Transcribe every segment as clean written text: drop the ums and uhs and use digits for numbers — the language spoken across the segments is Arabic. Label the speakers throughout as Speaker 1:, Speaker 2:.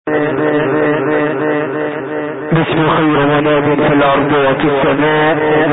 Speaker 1: باسم خير مناب في الارض وفي السماء،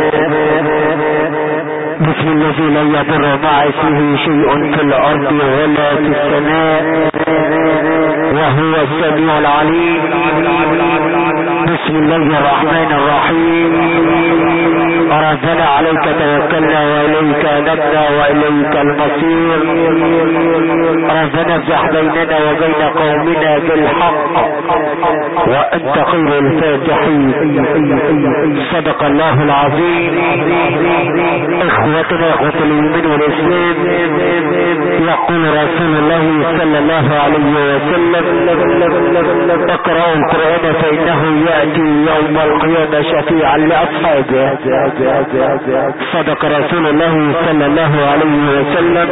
Speaker 1: باسم الذي لا يضر مع اسمه شيء في الارض ولا في السماء وهو السميع العليم. بسم الله الرحمن الرحيم. ربنا عليك توكلنا واليك نبنا واليك المصير. ربنا افتح بيننا وبين قومنا بالحق وانت خير الفاتحين. صدق الله العظيم. اخوتنا اخوة الايمان والاسلام، يقول رسول الله صلى الله عليه وسلم: اقرأوا القرآن فانه يأتي يوم القيامة شفيعا لاصحابه. صدق رسول الله صلى الله عليه وسلم.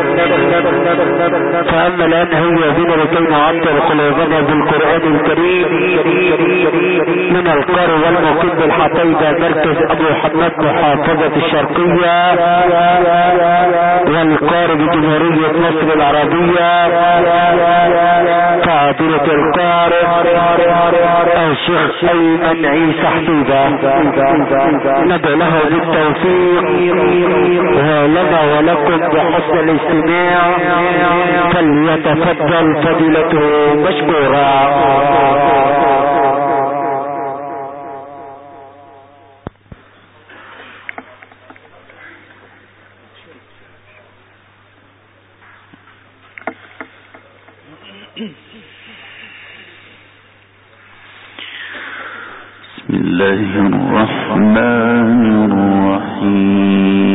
Speaker 1: فاما الان هي بنا لكي نعطر قلوبنا بالقرآن الكريم من القارئ والمقيم بالحطيبة مركز ابو حماد محافظة الشرقية، والقارئ بجمهورية مصر العربية فاضلة القارئ الشيخ ايمن عيسى حبيبة. ندعو له بالتوفيق ولنا ولكم بحسن الاستماع، فليتفضل فضيلته مشكورا.
Speaker 2: بسم الله الرحمن الرحيم.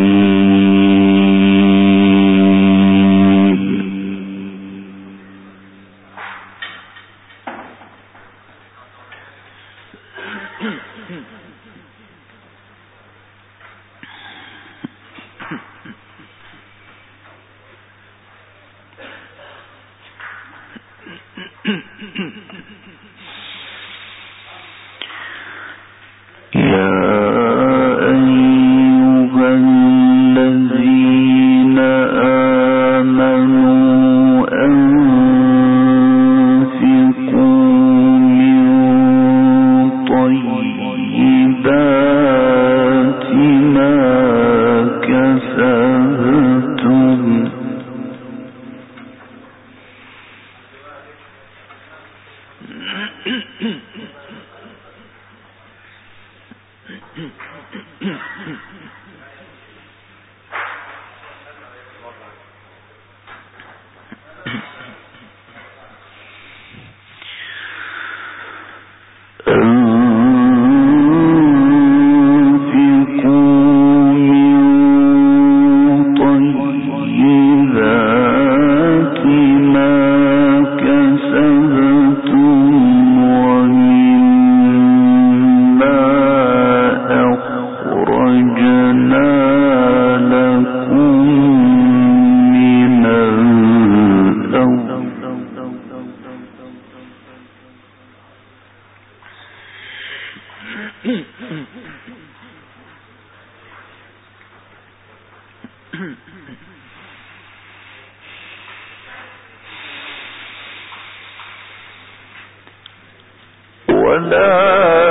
Speaker 2: ولا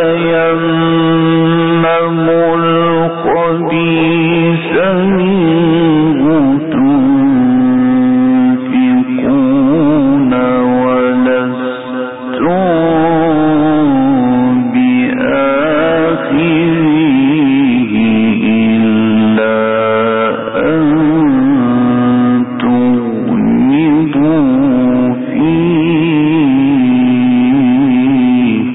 Speaker 2: تيمموا الخبيث منه تنفقون ولستم بآخره إلا أن تغمضوا فيه.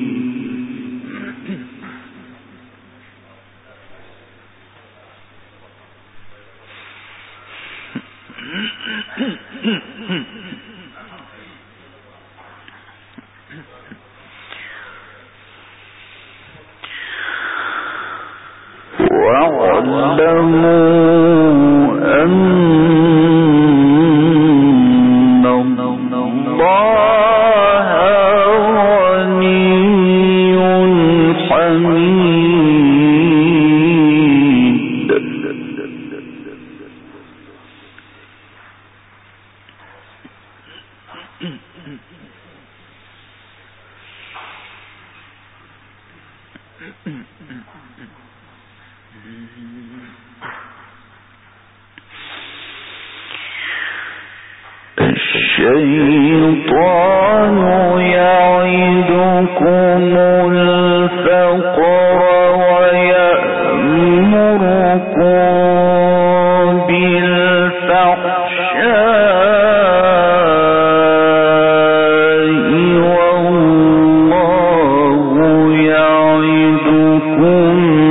Speaker 2: واعلموا أن الله غني حميد. الشيطان يعدكم الفقر ويأمركم بالفحشاء والله يعدكم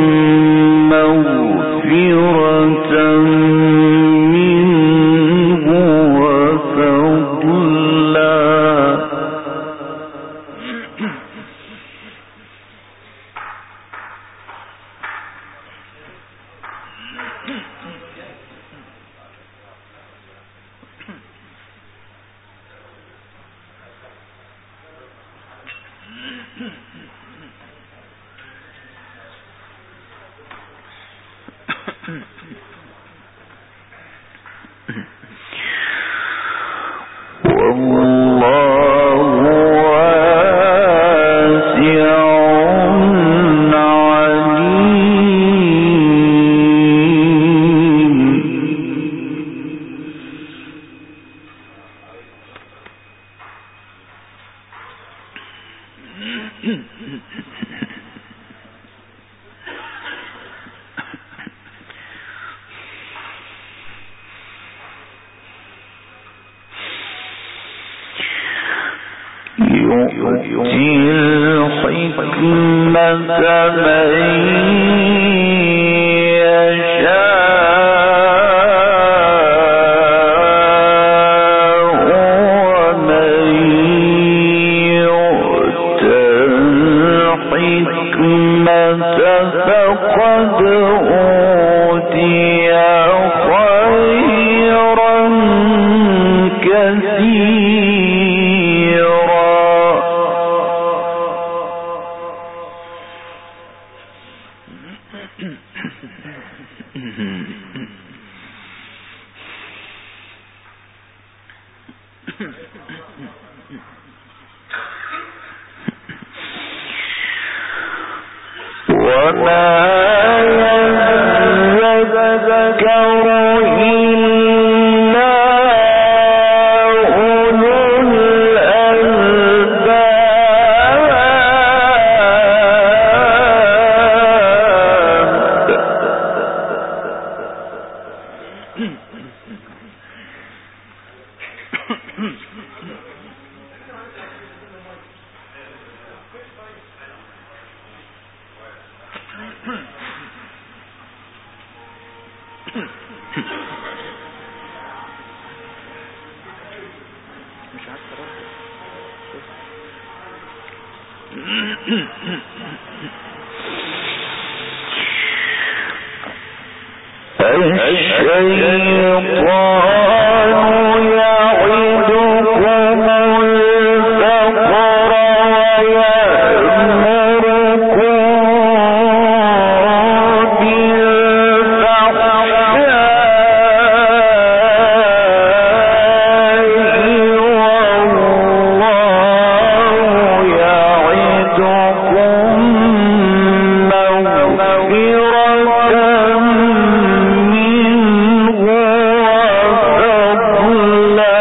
Speaker 2: مغفرة منه وفضلا. يؤتي الحكمة من يشاء ومن يؤت الحكمة فقد أوتي خيرا كثيرا. وما يذكر إلا أولو الشيطان يعدكم الفقر ويأمركم بالفحشاء والله يعدكم مغفرة منه وفضلا.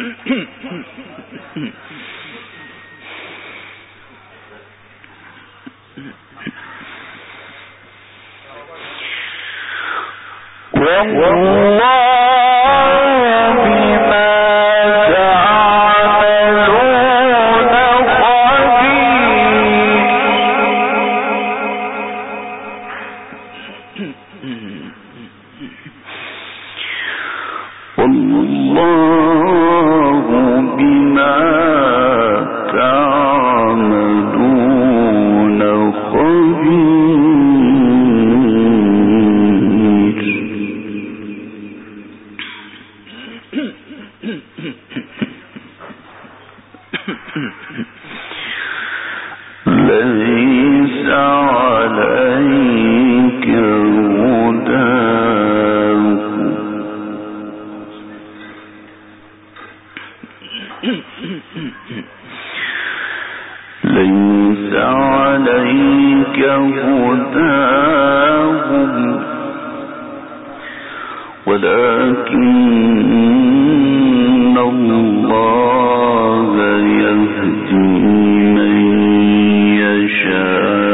Speaker 2: ليس عليك هداهم ولكن الله يهدي من يشاء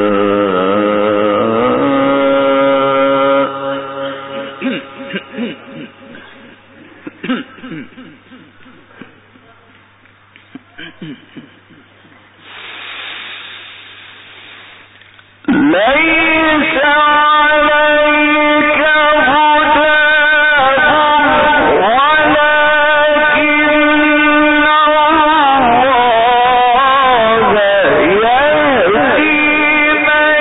Speaker 2: ليس عليك هداهم ولكن الله يهدي من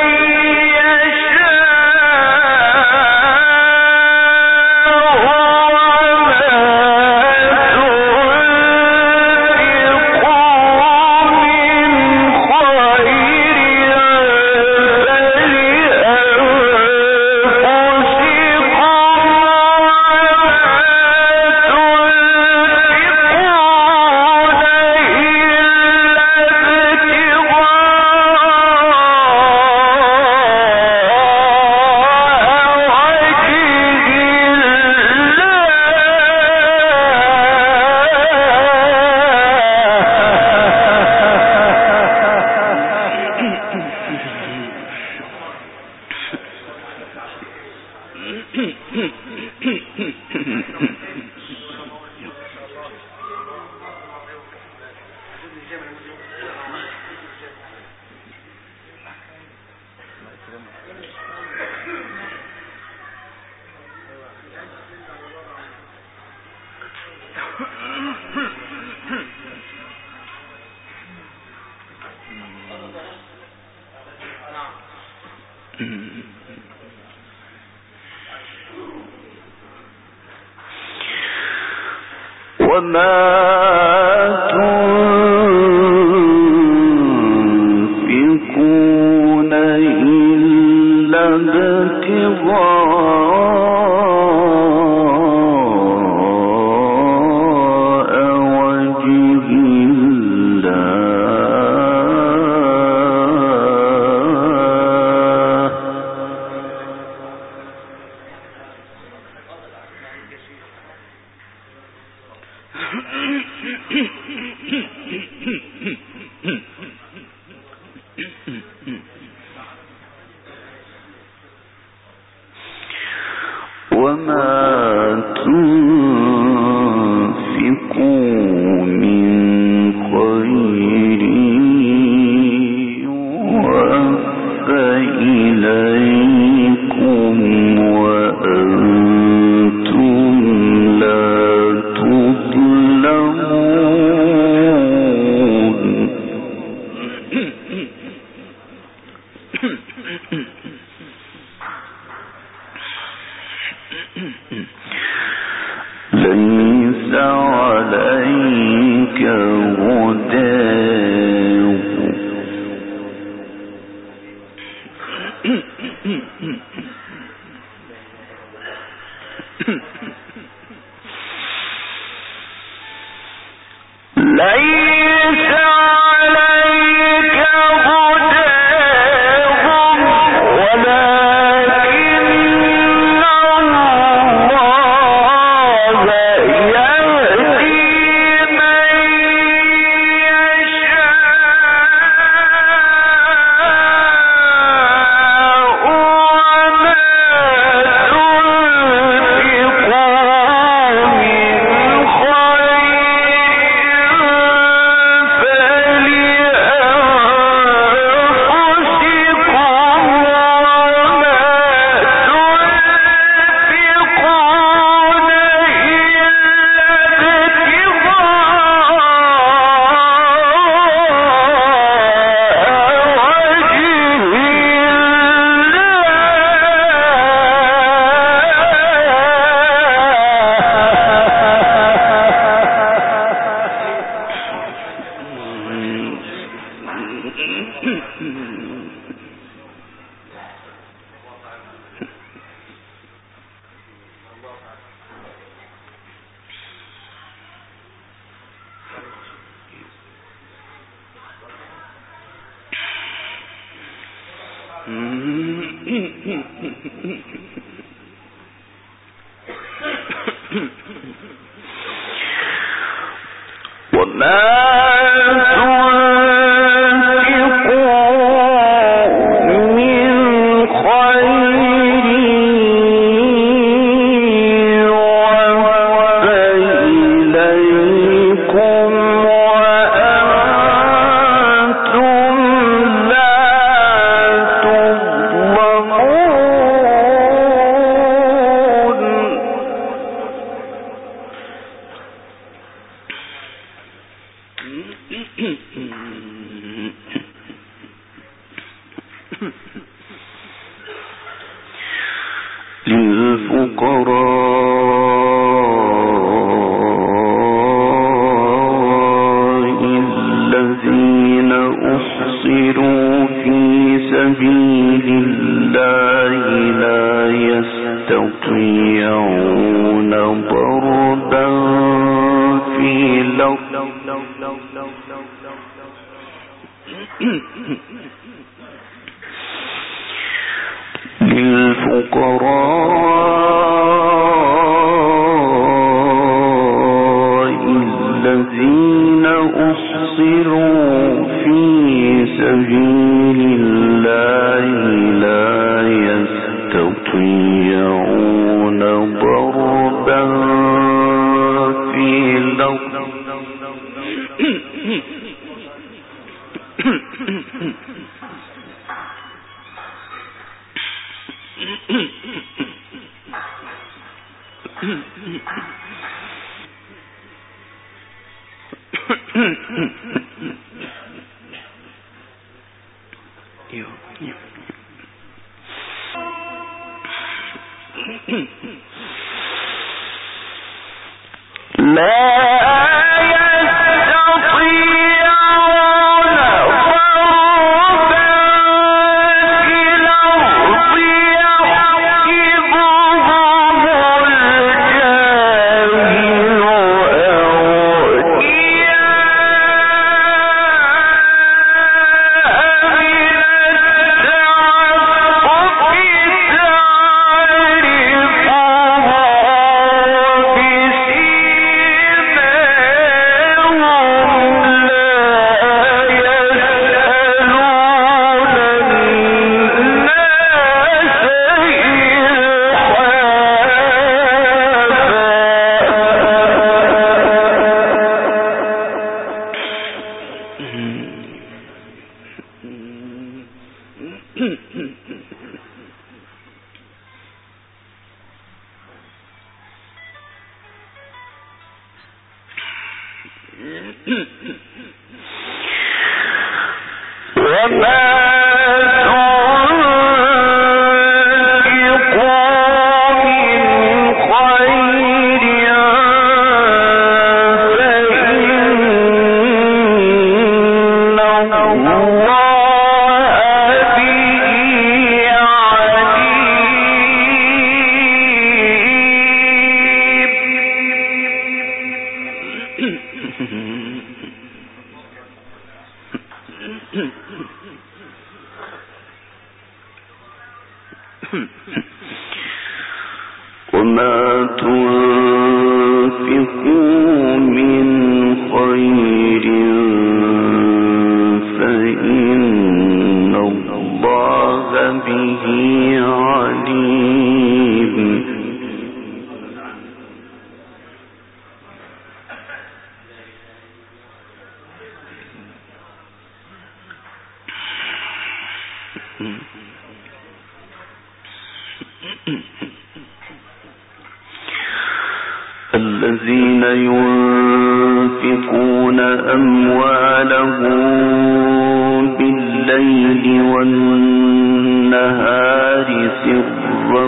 Speaker 2: وما تنفقون إلا ابتغاء وجه الله وما تنفقوا من خير يوفى إليكم وأنتم لا تظلمون ليس عليك هداهم ليس عليك هداهم ولكن الله يهدي الذين ينفقون أموالهم بالليل والنهار سرا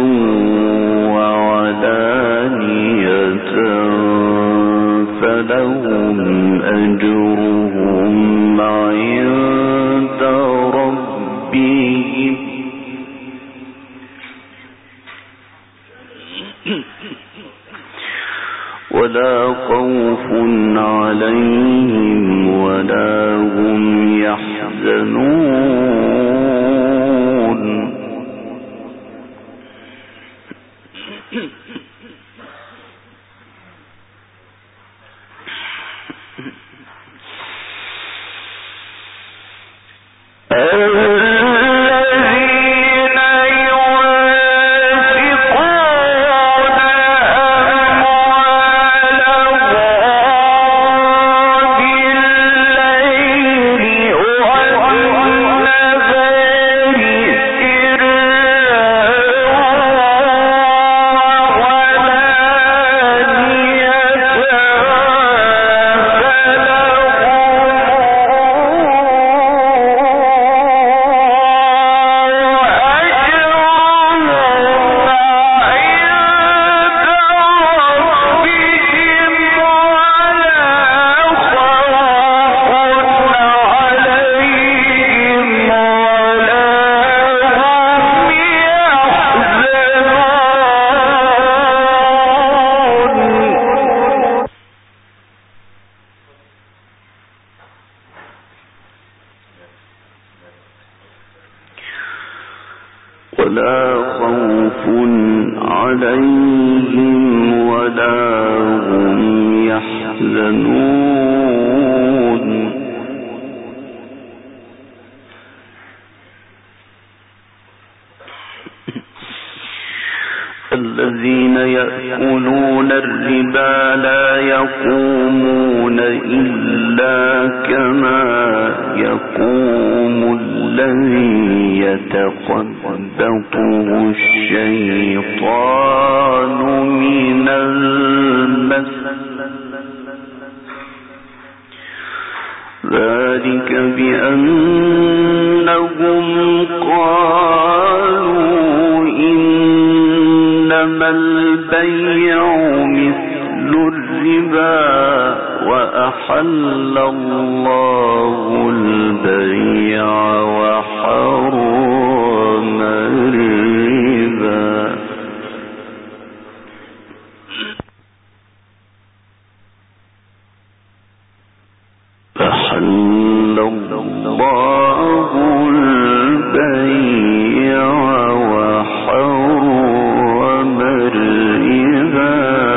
Speaker 2: وعلانية فلهم أجرهم عند ربهم ولا خوف عليهم ولا هم يحزنون ولا خوف عليهم ولا هم يحزنون الذين يأكلون الربا لا يقومون إلا كما يقوم الذي يتخبطه الشيطان من المس ذلك بأنهم قالوا إنما البيع مثل الربا وأحل الله البيع وحرم الربا فحل الله البيع وحرم الربا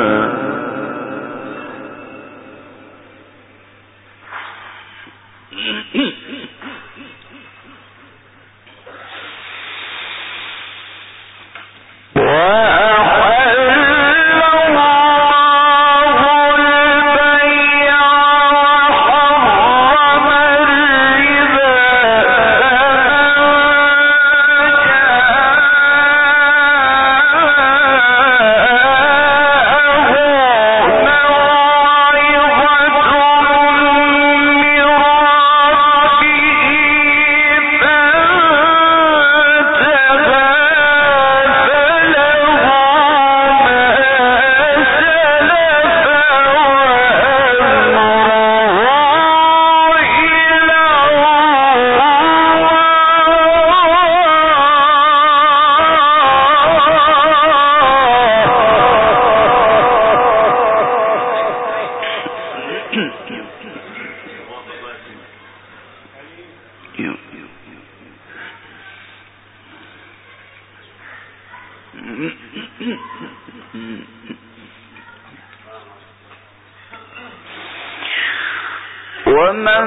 Speaker 2: ومن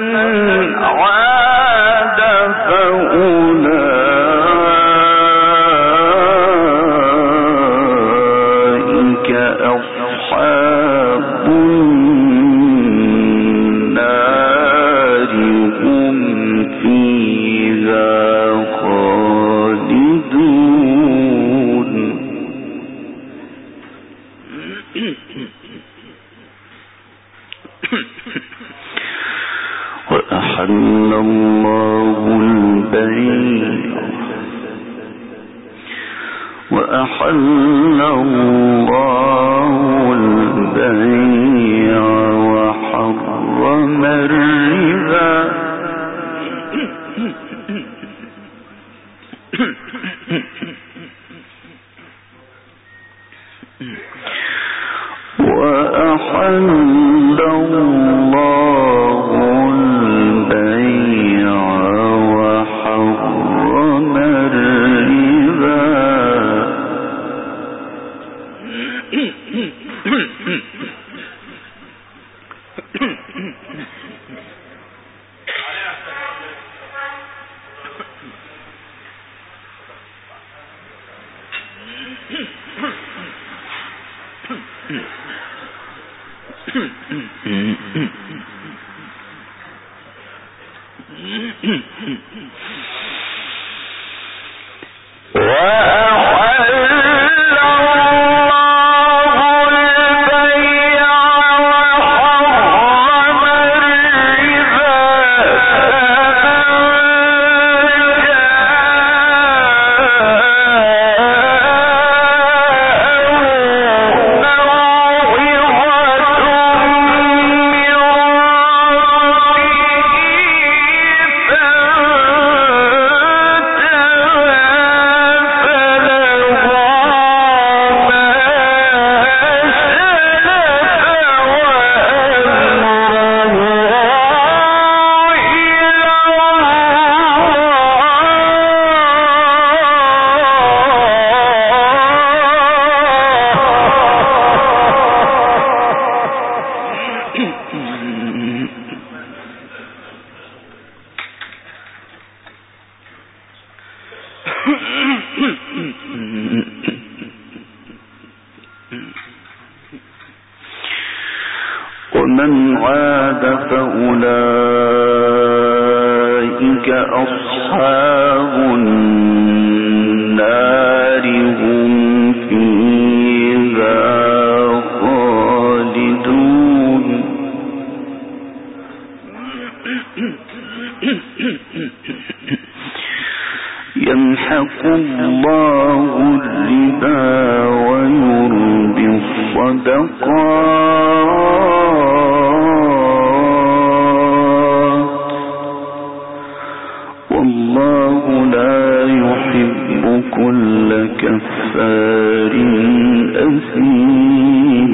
Speaker 2: عاد فأولئك أصحاب النار هم فيها خالدون وأحل الله البيع وحرم الربا وأحل الله البيع وحرم الربا ومن عاد فأولئك أصحاب النار هم فيها خالدون يمحق الله الربا ويربي الصدقات والله لا يحب كل كفار أثيم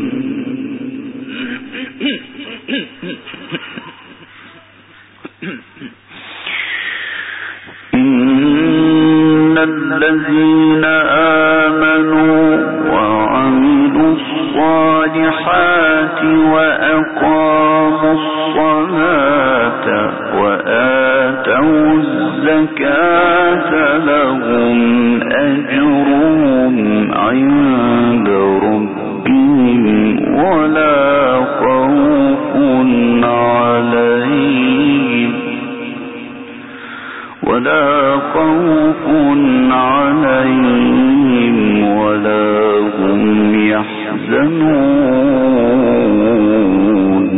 Speaker 2: إن الذين آمنوا وعملوا الصالحات وأقاموا الصلاة وآتوا الزكاة لهم أجرهم عند ربهم ولا خوف عليهم ولا هم يحزنون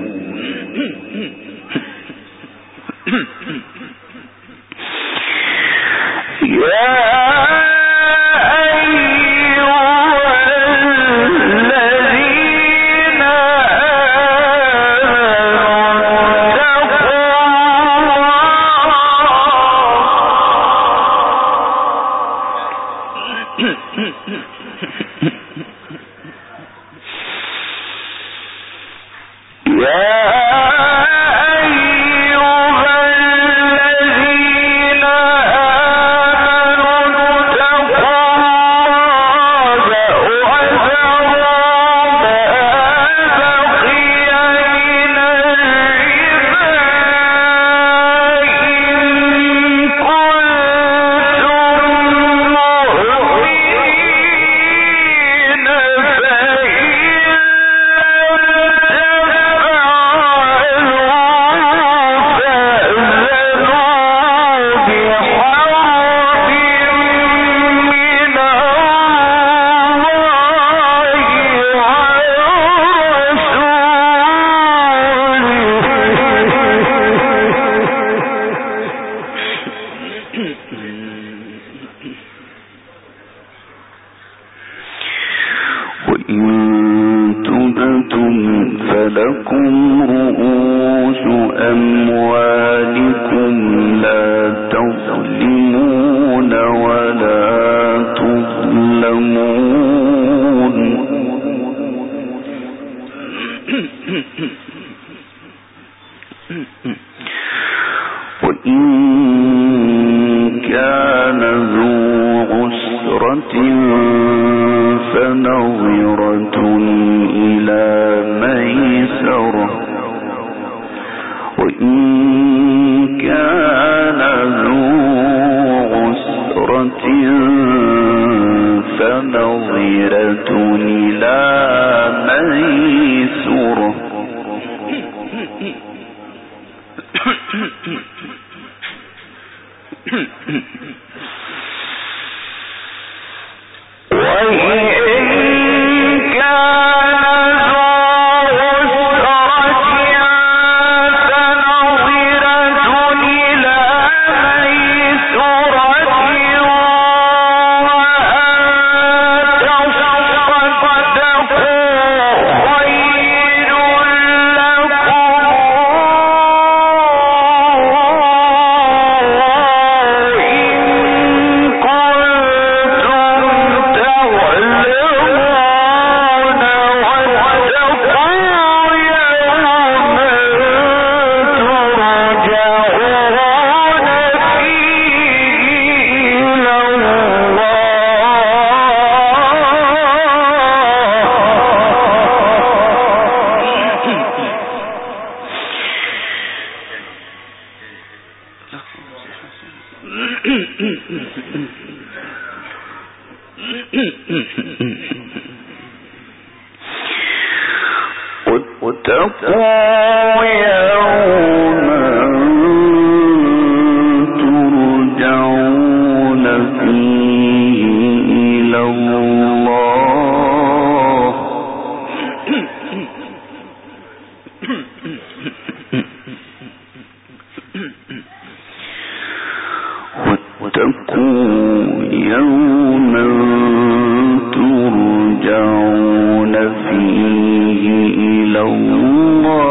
Speaker 2: وإن تبتم فلكم رؤوس أموالكم لا تظلمون ولا تظلمون وإن كان ذو عسرة فنظرة إلى ميسرة كان ذو عسرة فنظرة إلى ميسرة واتقوا يوما ترجعون فيه إلى الله واتقوا يوما ترجعون فيه إلى الله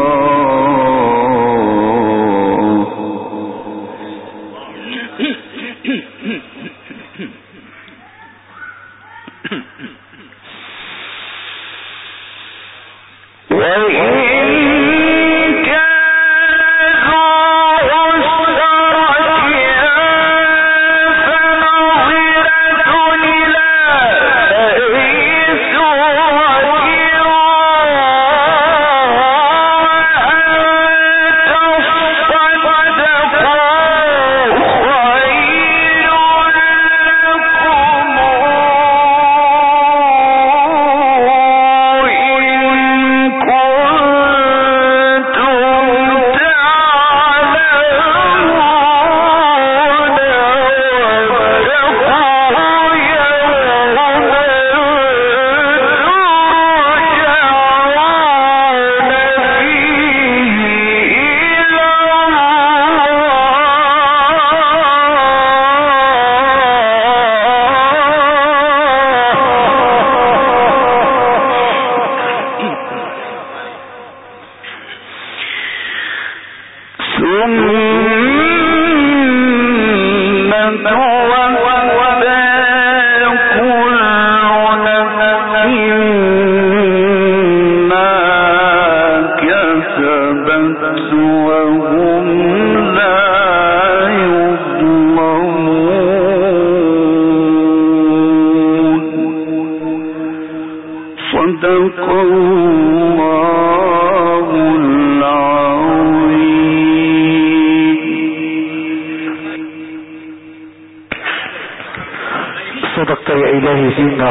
Speaker 1: صدقت يا إلهي فيما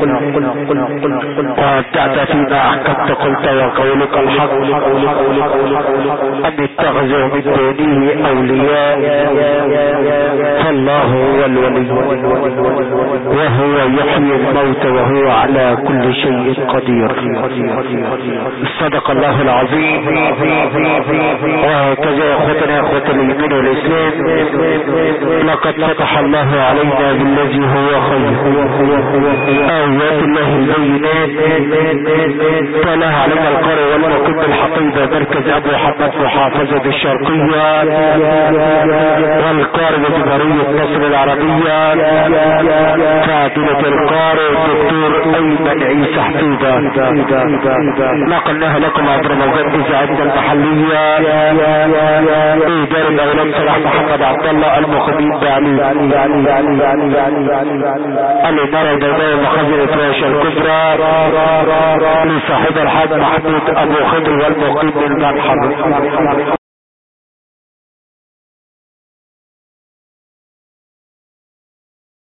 Speaker 1: وابتعت فيما أحكمت قلت وقولك الحق أن اتخذوا من دونه أولياء فالله هو الولي وهو يحيي الموت وهو على كل شيء قدير. صدق الله العظيم. وهكذا يا اخوتنا اخوة الايمان والاسلام لقد فتح الله علينا بالذي هو خير آيات الله البينات تلاها علينا القارئ والمقيم الحقيبة مركز ابو محمد محافظة الشرقية والقارئ بجمهورية مصر العربية فاعدلة القارئ الدكتور ايمن عيسى حفيظة نقلناها لكم عبر موجات اذاعتنا المحلية ادارة الاولاد صلاح محمد عبد الله المخبير بعلي الادارة البيضاء مخازن افراش الكبرى لصاحب الحاج محمود ابو خضر والمقيم بالمنحر.